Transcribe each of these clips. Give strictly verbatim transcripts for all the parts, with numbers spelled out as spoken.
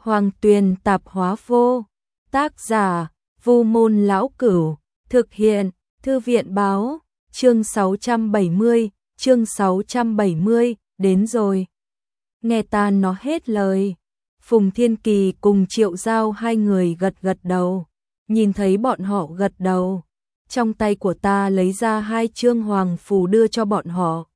Hoàng Tuyền Tạp Hóa Vô. Tác giả Vu Môn Lão Cửu. Thực hiện Thư viện Báo. Chương sáu trăm bảy mươi, chương sáu trăm bảy mươi, đến rồi. Nghe ta nói hết lời. Phùng Thiên Kỳ cùng Triệu Giao hai người gật gật đầu. Nhìn thấy bọn họ gật đầu, trong tay của ta lấy ra hai chương hoàng phù đưa cho bọn họ.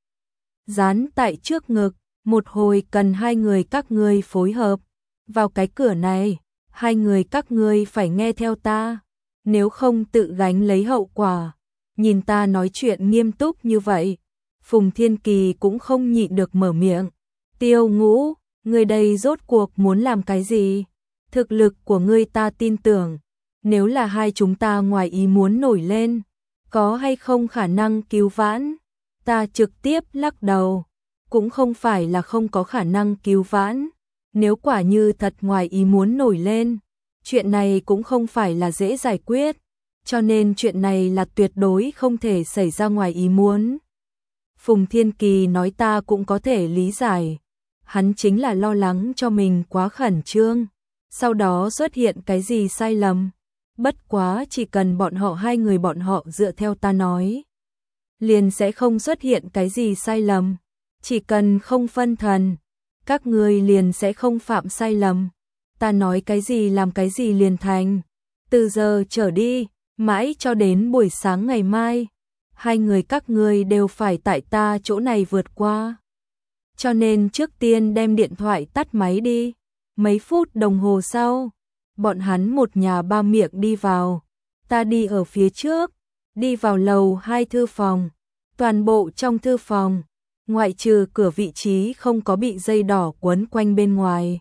Dán tại trước ngực, một hồi cần hai người các ngươi phối hợp. Vào cái cửa này, hai người các ngươi phải nghe theo ta, nếu không tự gánh lấy hậu quả. Nhìn ta nói chuyện nghiêm túc như vậy, Phùng Thiên Kỳ cũng không nhịn được mở miệng. Tiêu Ngũ, ngươi đây rốt cuộc muốn làm cái gì? Thực lực của ngươi ta tin tưởng, nếu là hai chúng ta ngoài ý muốn nổi lên, có hay không khả năng cứu vãn? Ta trực tiếp lắc đầu, cũng không phải là không có khả năng cứu vãn. Nếu quả như thật ngoài ý muốn nổi lên, chuyện này cũng không phải là dễ giải quyết, cho nên chuyện này là tuyệt đối không thể xảy ra ngoài ý muốn. Phùng Thiên Kỳ nói ta cũng có thể lý giải, hắn chính là lo lắng cho mình quá khẩn trương, sau đó xuất hiện cái gì sai lầm. Bất quá chỉ cần bọn họ hai người bọn họ dựa theo ta nói, liền sẽ không xuất hiện cái gì sai lầm. Chỉ cần không phân thần, các ngươi liền sẽ không phạm sai lầm. Ta nói cái gì làm cái gì liền thành. Từ giờ trở đi, mãi cho đến buổi sáng ngày mai, hai người các ngươi đều phải tại ta chỗ này vượt qua. Cho nên trước tiên đem điện thoại tắt máy đi. Mấy phút đồng hồ sau, bọn hắn một nhà ba miệng đi vào. Ta đi ở phía trước, đi vào lầu hai thư phòng. Toàn bộ trong thư phòng, ngoại trừ cửa vị trí không có bị dây đỏ quấn quanh bên ngoài,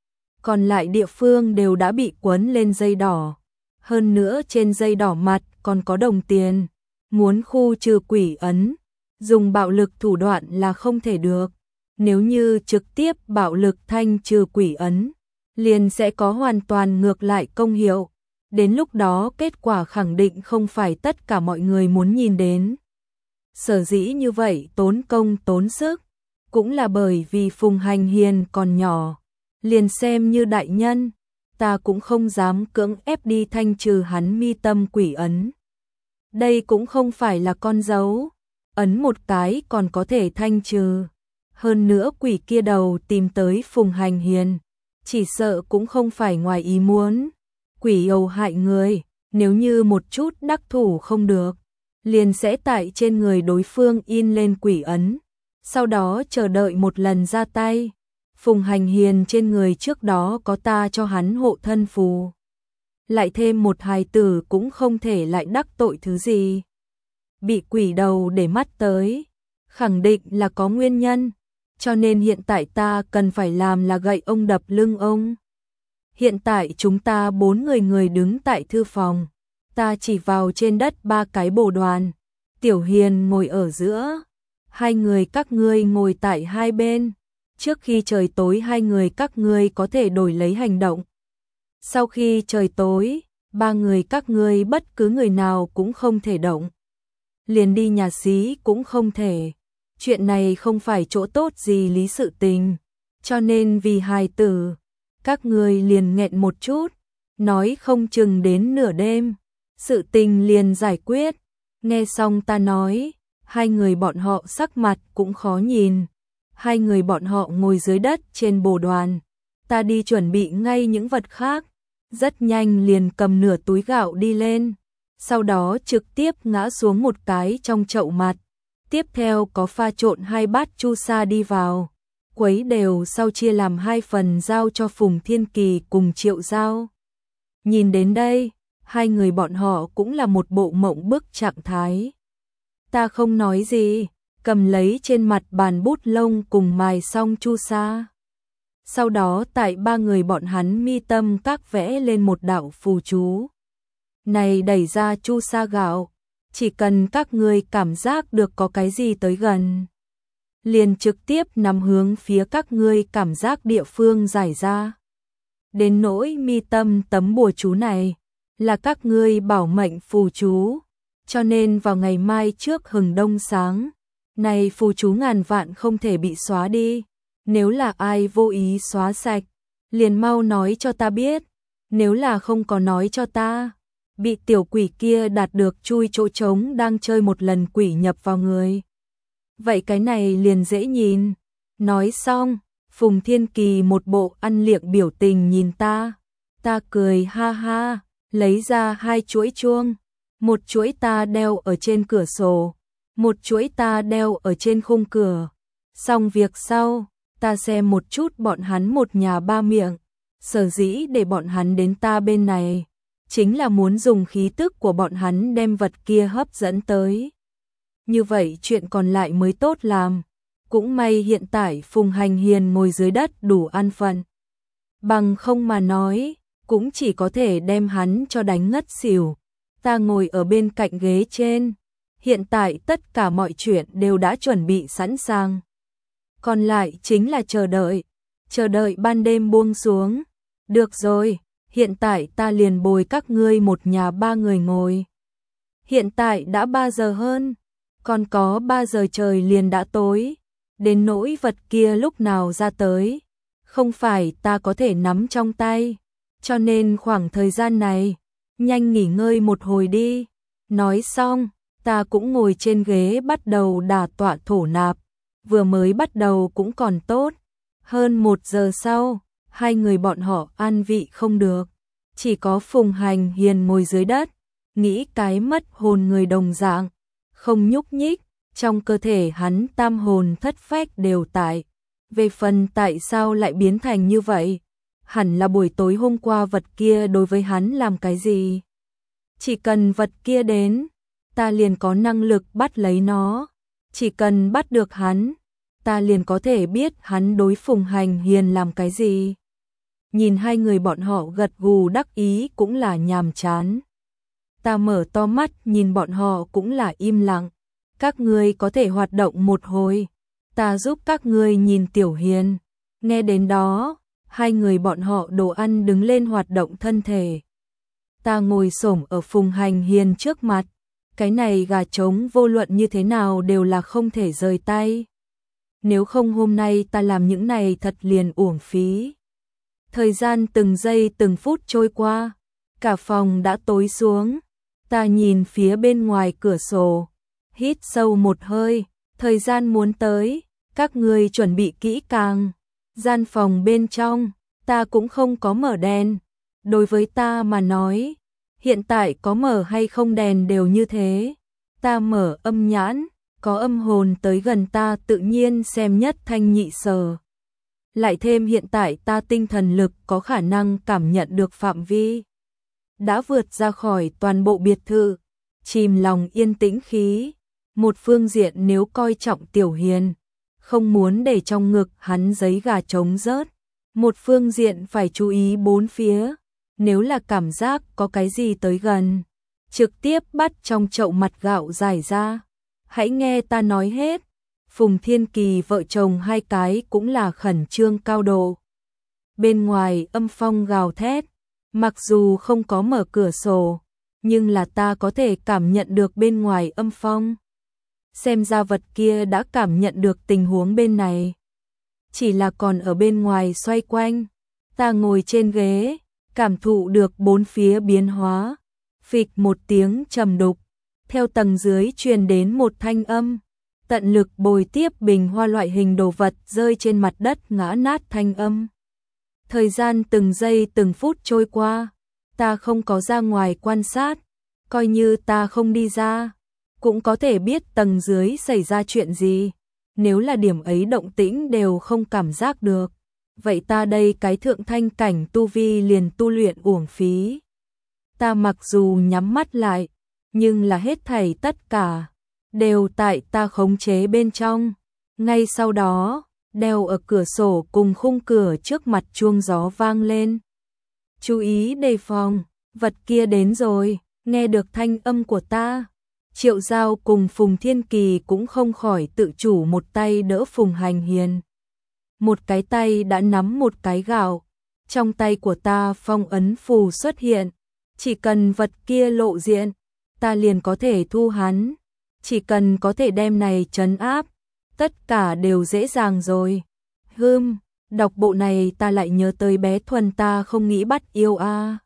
còn lại địa phương đều đã bị quấn lên dây đỏ. Hơn nữa trên dây đỏ mặt còn có đồng tiền. Muốn khu trừ quỷ ấn, dùng bạo lực thủ đoạn là không thể được. Nếu như trực tiếp bạo lực thanh trừ quỷ ấn, liền sẽ có hoàn toàn ngược lại công hiệu. Đến lúc đó kết quả khẳng định không phải tất cả mọi người muốn nhìn đến. Sở dĩ như vậy tốn công tốn sức, cũng là bởi vì Phùng Hành Hiền còn nhỏ, liền xem như đại nhân, ta cũng không dám cưỡng ép đi thanh trừ hắn mi tâm quỷ ấn. Đây cũng không phải là con dấu, ấn một cái còn có thể thanh trừ. Hơn nữa quỷ kia đầu tìm tới Phùng Hành Hiền, chỉ sợ cũng không phải ngoài ý muốn. Quỷ ầu hại người, nếu như một chút đắc thủ không được, liền sẽ tại trên người đối phương in lên quỷ ấn, sau đó chờ đợi một lần ra tay. Phùng Hành Hiền trên người trước đó có ta cho hắn hộ thân phù, lại thêm một hài tử cũng không thể lại đắc tội thứ gì. Bị quỷ đầu để mắt tới, khẳng định là có nguyên nhân, cho nên hiện tại ta cần phải làm là gậy ông đập lưng ông. Hiện tại chúng ta bốn người người đứng tại thư phòng, ta chỉ vào trên đất ba cái bồ đoàn. Tiểu Hiền ngồi ở giữa, hai người các ngươi ngồi tại hai bên. Trước khi trời tối hai người các ngươi có thể đổi lấy hành động. Sau khi trời tối, ba người các ngươi bất cứ người nào cũng không thể động. Liền đi nhà xí cũng không thể. Chuyện này không phải chỗ tốt gì lý sự tình, cho nên vì hài tử, các ngươi liền nghẹn một chút, nói không chừng đến nửa đêm, sự tình liền giải quyết. Nghe xong ta nói, hai người bọn họ sắc mặt cũng khó nhìn. Hai người bọn họ ngồi dưới đất trên bồ đoàn, ta đi chuẩn bị ngay những vật khác, rất nhanh liền cầm nửa túi gạo đi lên, sau đó trực tiếp ngã xuống một cái trong chậu mặt. Tiếp theo có pha trộn hai bát chu sa đi vào, quấy đều sau chia làm hai phần giao cho Phùng Thiên Kỳ cùng Triệu Giao. Nhìn đến đây, hai người bọn họ cũng là một bộ mộng bức trạng thái. Ta không nói gì, cầm lấy trên mặt bàn bút lông cùng mài xong chu sa. Sau đó tại ba người bọn hắn mi tâm các vẽ lên một đạo phù chú. Này đẩy ra chu sa gạo, chỉ cần các ngươi cảm giác được có cái gì tới gần, liền trực tiếp nằm hướng phía các ngươi cảm giác địa phương giải ra. Đến nỗi mi tâm tấm bùa chú này, là các ngươi bảo mệnh phù chú, cho nên vào ngày mai trước hừng đông sáng, này phù chú ngàn vạn không thể bị xóa đi. Nếu là ai vô ý xóa sạch, liền mau nói cho ta biết, nếu là không có nói cho ta, bị tiểu quỷ kia đạt được chui chỗ trống đang chơi một lần quỷ nhập vào người. Vậy cái này liền dễ nhìn. Nói xong, Phùng Thiên Kỳ một bộ ăn liệng biểu tình nhìn ta. Ta cười ha ha, lấy ra hai chuỗi chuông. Một chuỗi ta đeo ở trên cửa sổ, một chuỗi ta đeo ở trên khung cửa. Xong việc sau, ta xem một chút bọn hắn một nhà ba miệng. Sở dĩ để bọn hắn đến ta bên này, chính là muốn dùng khí tức của bọn hắn đem vật kia hấp dẫn tới. Như vậy chuyện còn lại mới tốt làm. Cũng may hiện tại Phùng Hành Hiền ngồi dưới đất đủ an phận. Bằng không mà nói, cũng chỉ có thể đem hắn cho đánh ngất xỉu. Ta ngồi ở bên cạnh ghế trên. Hiện tại tất cả mọi chuyện đều đã chuẩn bị sẵn sàng. Còn lại chính là chờ đợi. Chờ đợi ban đêm buông xuống. Được rồi, hiện tại ta liền bồi các ngươi một nhà ba người ngồi. Hiện tại đã ba giờ hơn. Còn có ba giờ trời liền đã tối. Đến nỗi vật kia lúc nào ra tới, không phải ta có thể nắm trong tay. Cho nên khoảng thời gian này, nhanh nghỉ ngơi một hồi đi. Nói xong, ta cũng ngồi trên ghế bắt đầu đả tọa thổ nạp. Vừa mới bắt đầu cũng còn tốt. Hơn một giờ sau, hai người bọn họ an vị không được. Chỉ có Phùng Hành Hiền ngồi dưới đất, nghĩ cái mất hồn người đồng dạng, không nhúc nhích. Trong cơ thể hắn tam hồn thất phách đều tại. Về phần tại sao lại biến thành như vậy, hẳn là buổi tối hôm qua vật kia đối với hắn làm cái gì. Chỉ cần vật kia đến, ta liền có năng lực bắt lấy nó. Chỉ cần bắt được hắn, ta liền có thể biết hắn đối Phùng Hành Hiền làm cái gì. Nhìn hai người bọn họ gật gù đắc ý cũng là nhàm chán. Ta mở to mắt nhìn bọn họ cũng là im lặng. Các ngươi có thể hoạt động một hồi, ta giúp các ngươi nhìn Tiểu Hiền. Nghe đến đó, hai người bọn họ đồ ăn đứng lên hoạt động thân thể. Ta ngồi xổm ở Phùng Hành Hiền trước mặt, cái này gà trống vô luận như thế nào đều là không thể rời tay. Nếu không hôm nay ta làm những này thật liền uổng phí. Thời gian từng giây từng phút trôi qua, cả phòng đã tối xuống. Ta nhìn phía bên ngoài cửa sổ, hít sâu một hơi, thời gian muốn tới, các ngươi chuẩn bị kỹ càng. Gian phòng bên trong, ta cũng không có mở đèn. Đối với ta mà nói, hiện tại có mở hay không đèn đều như thế. Ta mở âm nhãn, có âm hồn tới gần ta tự nhiên xem nhất thanh nhị sở. Lại thêm hiện tại ta tinh thần lực có khả năng cảm nhận được phạm vi. Đã vượt ra khỏi toàn bộ biệt thự, chìm lòng yên tĩnh khí. Một phương diện nếu coi trọng Tiểu Hiền, không muốn để trong ngực hắn giấy gà trống rớt. Một phương diện phải chú ý bốn phía, nếu là cảm giác có cái gì tới gần, trực tiếp bắt trong chậu mặt gạo giải ra. Hãy nghe ta nói hết. Phùng Thiên Kỳ vợ chồng hai cái cũng là khẩn trương cao độ. Bên ngoài âm phong gào thét, mặc dù không có mở cửa sổ, nhưng là ta có thể cảm nhận được bên ngoài âm phong. Xem ra vật kia đã cảm nhận được tình huống bên này. Chỉ là còn ở bên ngoài xoay quanh. Ta ngồi trên ghế, cảm thụ được bốn phía biến hóa. Phịch một tiếng trầm đục, theo tầng dưới truyền đến một thanh âm. Tận lực bồi tiếp bình hoa loại hình đồ vật rơi trên mặt đất ngã nát thanh âm. Thời gian từng giây từng phút trôi qua, ta không có ra ngoài quan sát, coi như ta không đi ra, cũng có thể biết tầng dưới xảy ra chuyện gì. Nếu là điểm ấy động tĩnh đều không cảm giác được, vậy ta đây cái thượng thanh cảnh tu vi liền tu luyện uổng phí. Ta mặc dù nhắm mắt lại, nhưng là hết thảy tất cả đều tại ta khống chế bên trong. Ngay sau đó, đeo ở cửa sổ cùng khung cửa trước mặt chuông gió vang lên. Chú ý đề phòng, vật kia đến rồi. Nghe được thanh âm của ta, Triệu Giao cùng Phùng Thiên Kỳ cũng không khỏi tự chủ một tay đỡ Phùng Hành Hiền. Một cái tay đã nắm một cái gạo, trong tay của ta phong ấn phù xuất hiện. Chỉ cần vật kia lộ diện, ta liền có thể thu hắn. Chỉ cần có thể đem này trấn áp, tất cả đều dễ dàng rồi. Hừm, Đọc bộ này ta lại nhớ tới bé Thuần, ta không nghĩ bắt yêu a.